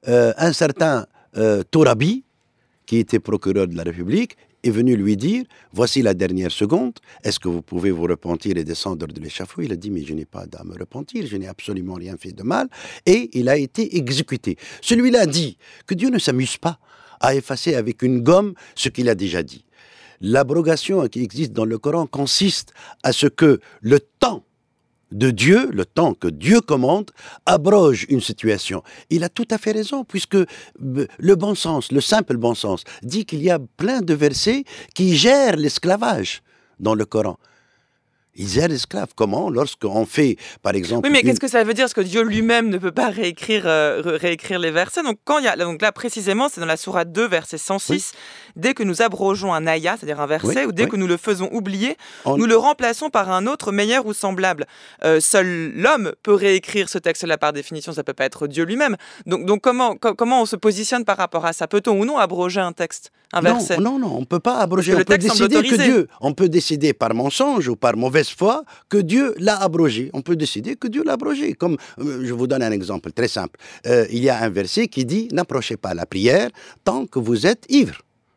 S3: un certain Tourabi, qui était procureur de la République, est venu lui dire, voici la dernière seconde, est-ce que vous pouvez vous repentir et descendre de l'échafaud? Il a dit, mais je n'ai pas à me repentir, je n'ai absolument rien fait de mal, et il a été exécuté. Celui-là dit que Dieu ne s'amuse pas à effacer avec une gomme ce qu'il a déjà dit. L'abrogation qui existe dans le Coran consiste à ce que le temps de Dieu, le temps que Dieu commande, abroge une situation. Il a tout à fait raison, puisque le bon sens, le simple bon sens, dit qu'il y a plein de versets qui gèrent l'esclavage dans le Coran. Ils gèrent l'esclave. Comment? Lorsqu'on fait, par exemple...
S1: Oui, mais qu'est-ce que ça veut dire? Parce que Dieu lui-même ne peut pas réécrire les versets. Donc, donc là, précisément, c'est dans la sourate 2, verset 106. Oui. Dès que nous abrogeons un ayat, c'est-à-dire un verset, ou dès que nous le faisons oublier, nous le remplaçons par un autre meilleur ou semblable. Seul l'homme peut réécrire ce texte-là par définition. Ça ne peut pas être Dieu lui-même. Donc comment on se positionne par rapport à ça? Peut-on ou non abroger un texte, un verset?
S3: Non, on ne peut pas abroger. On peut décider que Dieu... On peut décider par mensonge ou par mauvaise foi que Dieu l'a abrogé. On peut décider que Dieu l'a abrogé. Comme, je vous donne un exemple très simple. Il y a un verset qui dit « N'approchez pas la prière tant que vous êtes ivre ».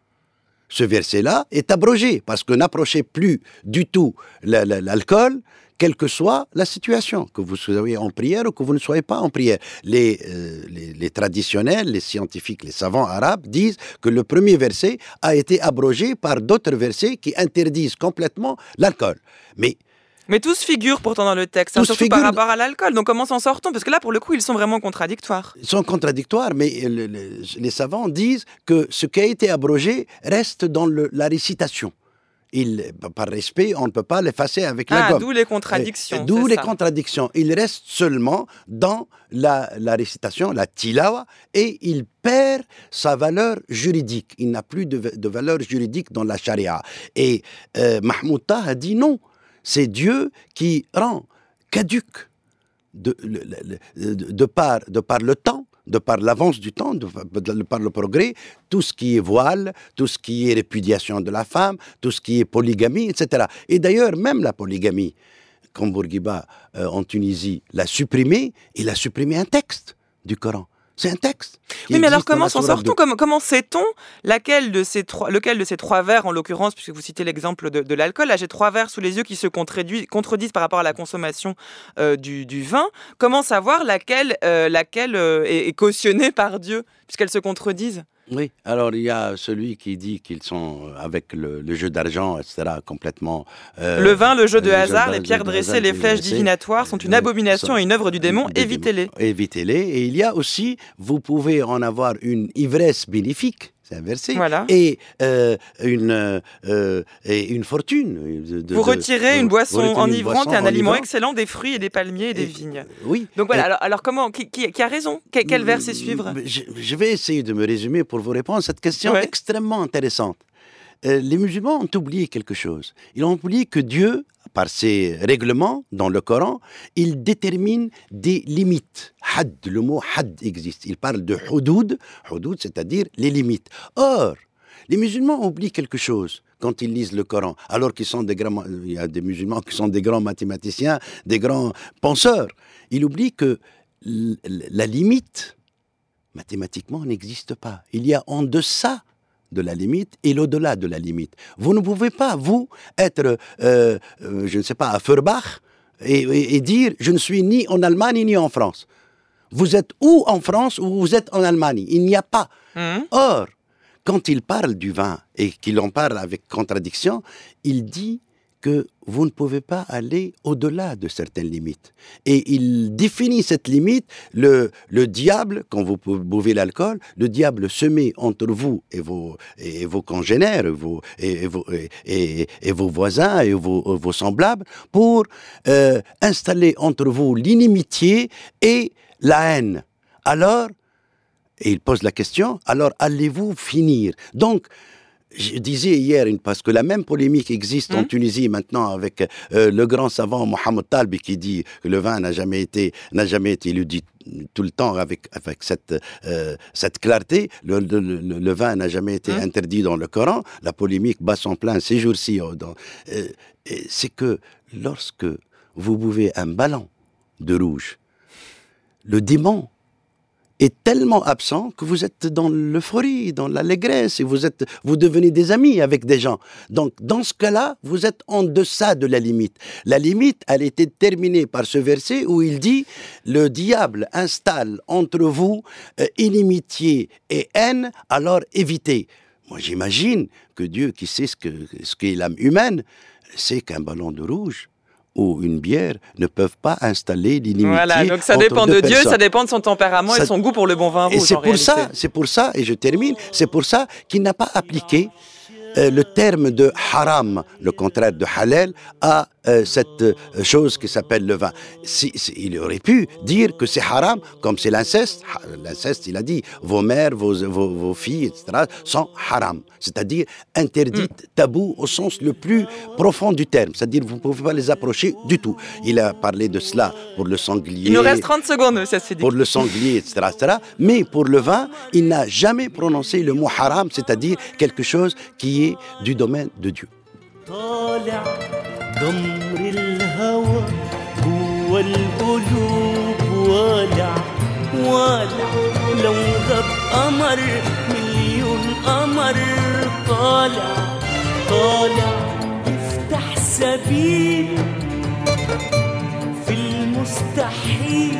S3: Ce verset-là est abrogé parce que n'approchez plus du tout l'alcool, quelle que soit la situation, que vous soyez en prière ou que vous ne soyez pas en prière. Les traditionnels, les scientifiques, les savants arabes disent que le premier verset a été abrogé par d'autres versets qui interdisent complètement l'alcool.
S1: Mais tous figurent pourtant dans le texte, surtout par rapport à l'alcool. Donc comment s'en sort-on? Parce que là, pour le coup, ils sont vraiment contradictoires.
S3: Ils sont contradictoires, mais les savants disent que ce qui a été abrogé reste dans la récitation. Par respect, on ne peut pas l'effacer avec la gomme.
S1: D'où les contradictions.
S3: D'où les contradictions. Il reste seulement dans la récitation, la tilawa, et il perd sa valeur juridique. Il n'a plus de valeur juridique dans la charia. Et Mahmoud Taha a dit non. C'est Dieu qui rend caduque de par le temps, de par l'avance du temps, de par le progrès, tout ce qui est voile, tout ce qui est répudiation de la femme, tout ce qui est polygamie, etc. Et d'ailleurs, même la polygamie, quand Bourguiba, en Tunisie, l'a supprimée, il a supprimé un texte du Coran. C'est un texte.
S1: Oui, mais alors comment s'en sort-on? Comment sait-on lequel de ces trois vers, en l'occurrence, puisque vous citez l'exemple de l'alcool, là j'ai 3 vers sous les yeux qui se contredisent par rapport à la consommation du vin. Comment savoir laquelle est cautionnée par Dieu, puisqu'elles se contredisent?
S3: Oui, alors il y a celui qui dit qu'ils sont avec le jeu d'argent, etc., complètement...
S1: le vin, le jeu de hasard, les pierres dressées, les flèches divinatoires sont une abomination et une œuvre du démon, évitez-les.
S3: Évitez-les. Et il y a aussi, vous pouvez en avoir une ivresse bénéfique, c'est un verset,
S1: voilà.
S3: Et une fortune.
S1: Vous retirez une boisson enivrante et un aliment excellent des fruits et des palmiers et des vignes.
S3: Oui.
S1: Donc voilà, alors comment, qui a raison? Quel verset suivre?
S3: Je vais essayer de me résumer pour vous répondre à cette question extrêmement intéressante. Les musulmans ont oublié quelque chose. Ils ont oublié que Dieu, par ses règlements dans le Coran, il détermine des limites. Had, le mot had existe. Il parle de hudud, c'est-à-dire les limites. Or, les musulmans oublient quelque chose quand ils lisent le Coran, alors qu'ils sont il y a des musulmans qui sont des grands mathématiciens, des grands penseurs. Ils oublient que la limite, mathématiquement, n'existe pas. Il y a en deçà de la limite et l'au-delà de la limite. Vous ne pouvez pas, vous, être, je ne sais pas, à Feuerbach et dire « je ne suis ni en Allemagne ni en France ». Vous êtes ou en France ou vous êtes en Allemagne. Il n'y a pas. Or, quand il parle du vin et qu'il en parle avec contradiction, il dit que vous ne pouvez pas aller au-delà de certaines limites. Et il définit cette limite, le diable, quand vous buvez l'alcool, le diable se met entre vous et vos congénères, et vos voisins et vos semblables, pour installer entre vous l'inimitié et la haine. Alors, et il pose la question, alors allez-vous finir? Donc, je disais hier, parce que la même polémique existe en Tunisie maintenant avec le grand savant Mohamed Talbi qui dit que le vin n'a jamais été, il le dit tout le temps avec cette clarté, le vin n'a jamais été interdit dans le Coran. La polémique bat son plein ces jours-ci. C'est que lorsque vous buvez un ballon de rouge, le démon, est tellement absent que vous êtes dans l'euphorie, dans l'allégresse, et vous devenez des amis avec des gens. Donc, dans ce cas-là, vous êtes en deçà de la limite. La limite, elle était terminée par ce verset où il dit « Le diable installe entre vous inimitié et haine, alors évitez ». Moi, j'imagine que Dieu, qui sait ce qu'est l'âme humaine, sait qu'un ballon de rouge ou une bière ne peuvent pas installer l'inimitié. Voilà,
S1: donc ça dépend de Dieu, ça dépend de son tempérament et son goût pour le bon vin rouge.
S3: Et c'est pour ça, et je termine, c'est pour ça qu'il n'a pas appliqué le terme de haram, le contraire de halal, à cette chose qui s'appelle le vin. Il aurait pu dire que c'est haram, comme c'est l'inceste. L'inceste, il a dit, vos mères, vos filles, etc., sont haram, c'est-à-dire interdites, tabou au sens le plus profond du terme, c'est-à-dire vous ne pouvez pas les approcher du tout. Il a parlé de cela pour le sanglier.
S1: Il nous reste 30 secondes, ça se dit.
S3: Pour le sanglier, etc., mais pour le vin, il n'a jamais prononcé le mot haram, c'est-à-dire quelque chose qui est du domaine de Dieu.
S12: ضمر الهوى جوا القلوب والع والع لو غاب قمر مليون قمر طالع طالع يفتح سبيل في المستحيل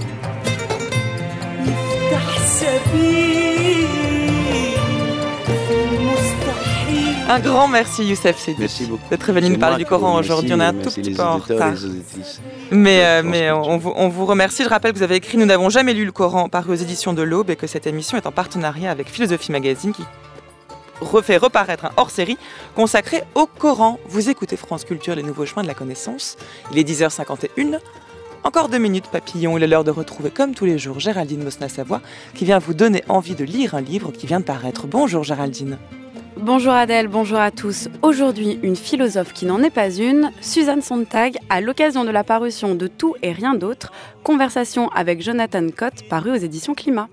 S12: يفتح سبيل في المستحيل.
S1: Un grand merci Youssef Seydi d'être venu nous parler du Coran aujourd'hui. On est un tout petit peu en retard. Mais on vous remercie. Je rappelle que vous avez écrit « Nous n'avons jamais lu le Coran » paru aux éditions de l'Aube et que cette émission est en partenariat avec Philosophie Magazine qui refait reparaître un hors-série consacré au Coran. Vous écoutez France Culture, les nouveaux chemins de la connaissance. Il est 10h51. Encore 2 minutes, papillon. Il est l'heure de retrouver, comme tous les jours, Géraldine Mosna-Savoie qui vient vous donner envie de lire un livre qui vient de paraître. Bonjour Géraldine.
S13: Bonjour Adèle, bonjour à tous. Aujourd'hui, une philosophe qui n'en est pas une, Susan Sontag, à l'occasion de la parution de Tout et rien d'autre, conversation avec Jonathan Cott, paru aux éditions Climat.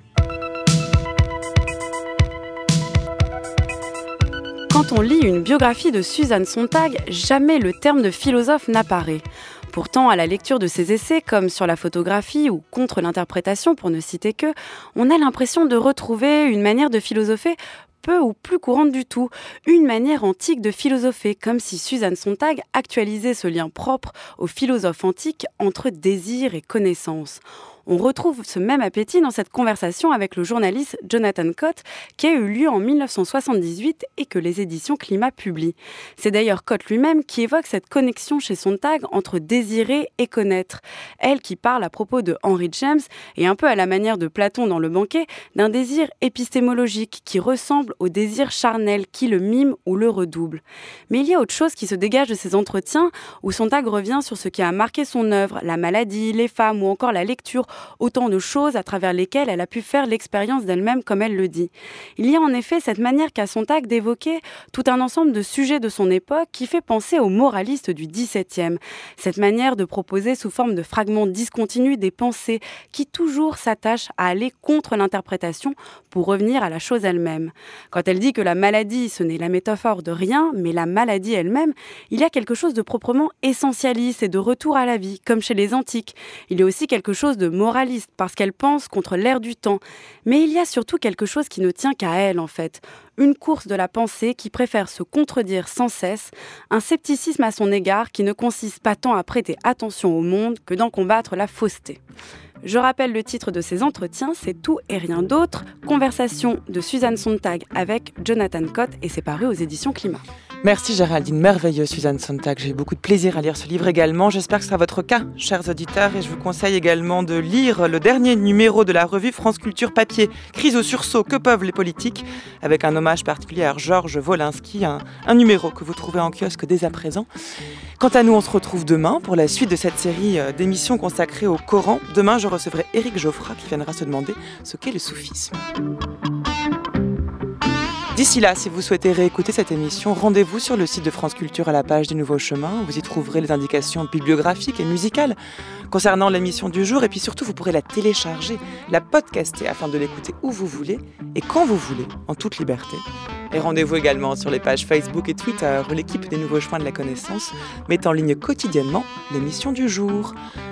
S13: Quand on lit une biographie de Susan Sontag, jamais le terme de philosophe n'apparaît. Pourtant, à la lecture de ses essais, comme sur la photographie ou contre l'interprétation, pour ne citer que, on a l'impression de retrouver une manière de philosopher peu ou plus courante du tout, une manière antique de philosopher, comme si Susan Sontag actualisait ce lien propre aux philosophes antiques entre désir et connaissance. On retrouve ce même appétit dans cette conversation avec le journaliste Jonathan Cott qui a eu lieu en 1978 et que les éditions Climat publient. C'est d'ailleurs Cott lui-même qui évoque cette connexion chez Sontag entre désirer et connaître. Elle qui parle à propos de Henry James et un peu à la manière de Platon dans Le Banquet d'un désir épistémologique qui ressemble au désir charnel qui le mime ou le redouble. Mais il y a autre chose qui se dégage de ces entretiens où Sontag revient sur ce qui a marqué son œuvre, la maladie, les femmes ou encore la lecture. Autant de choses à travers lesquelles elle a pu faire l'expérience d'elle-même comme elle le dit. Il y a en effet cette manière qu'a Sontag d'évoquer tout un ensemble de sujets de son époque qui fait penser aux moralistes du XVIIe. Cette manière de proposer sous forme de fragments discontinus des pensées qui toujours s'attachent à aller contre l'interprétation pour revenir à la chose elle-même. Quand elle dit que la maladie, ce n'est la métaphore de rien, mais la maladie elle-même, il y a quelque chose de proprement essentialiste et de retour à la vie, comme chez les antiques. Il y a aussi quelque chose de moraliste parce qu'elle pense contre l'air du temps. Mais il y a surtout quelque chose qui ne tient qu'à elle en fait. Une course de la pensée qui préfère se contredire sans cesse, un scepticisme à son égard qui ne consiste pas tant à prêter attention au monde que d'en combattre la fausseté. Je rappelle le titre de ces entretiens, c'est Tout et rien d'autre, conversation de Susan Sontag avec Jonathan Cott et c'est paru aux éditions Climat.
S1: Merci Géraldine, merveilleuse Susan Sontag. J'ai eu beaucoup de plaisir à lire ce livre également. J'espère que ce sera votre cas, chers auditeurs. Et je vous conseille également de lire le dernier numéro de la revue France Culture Papier, Crise au sursaut, que peuvent les politiques, avec un hommage particulier à Georges Wolinski, un numéro que vous trouvez en kiosque dès à présent. Quant à nous, on se retrouve demain pour la suite de cette série d'émissions consacrées au Coran. Demain, je recevrai Éric Geoffroy qui viendra se demander ce qu'est le soufisme. D'ici là, si vous souhaitez réécouter cette émission, rendez-vous sur le site de France Culture à la page des Nouveaux Chemins. Vous y trouverez les indications bibliographiques et musicales concernant l'émission du jour. Et puis surtout, vous pourrez la télécharger, la podcaster afin de l'écouter où vous voulez et quand vous voulez, en toute liberté. Et rendez-vous également sur les pages Facebook et Twitter où l'équipe des Nouveaux Chemins de la Connaissance met en ligne quotidiennement l'émission du jour.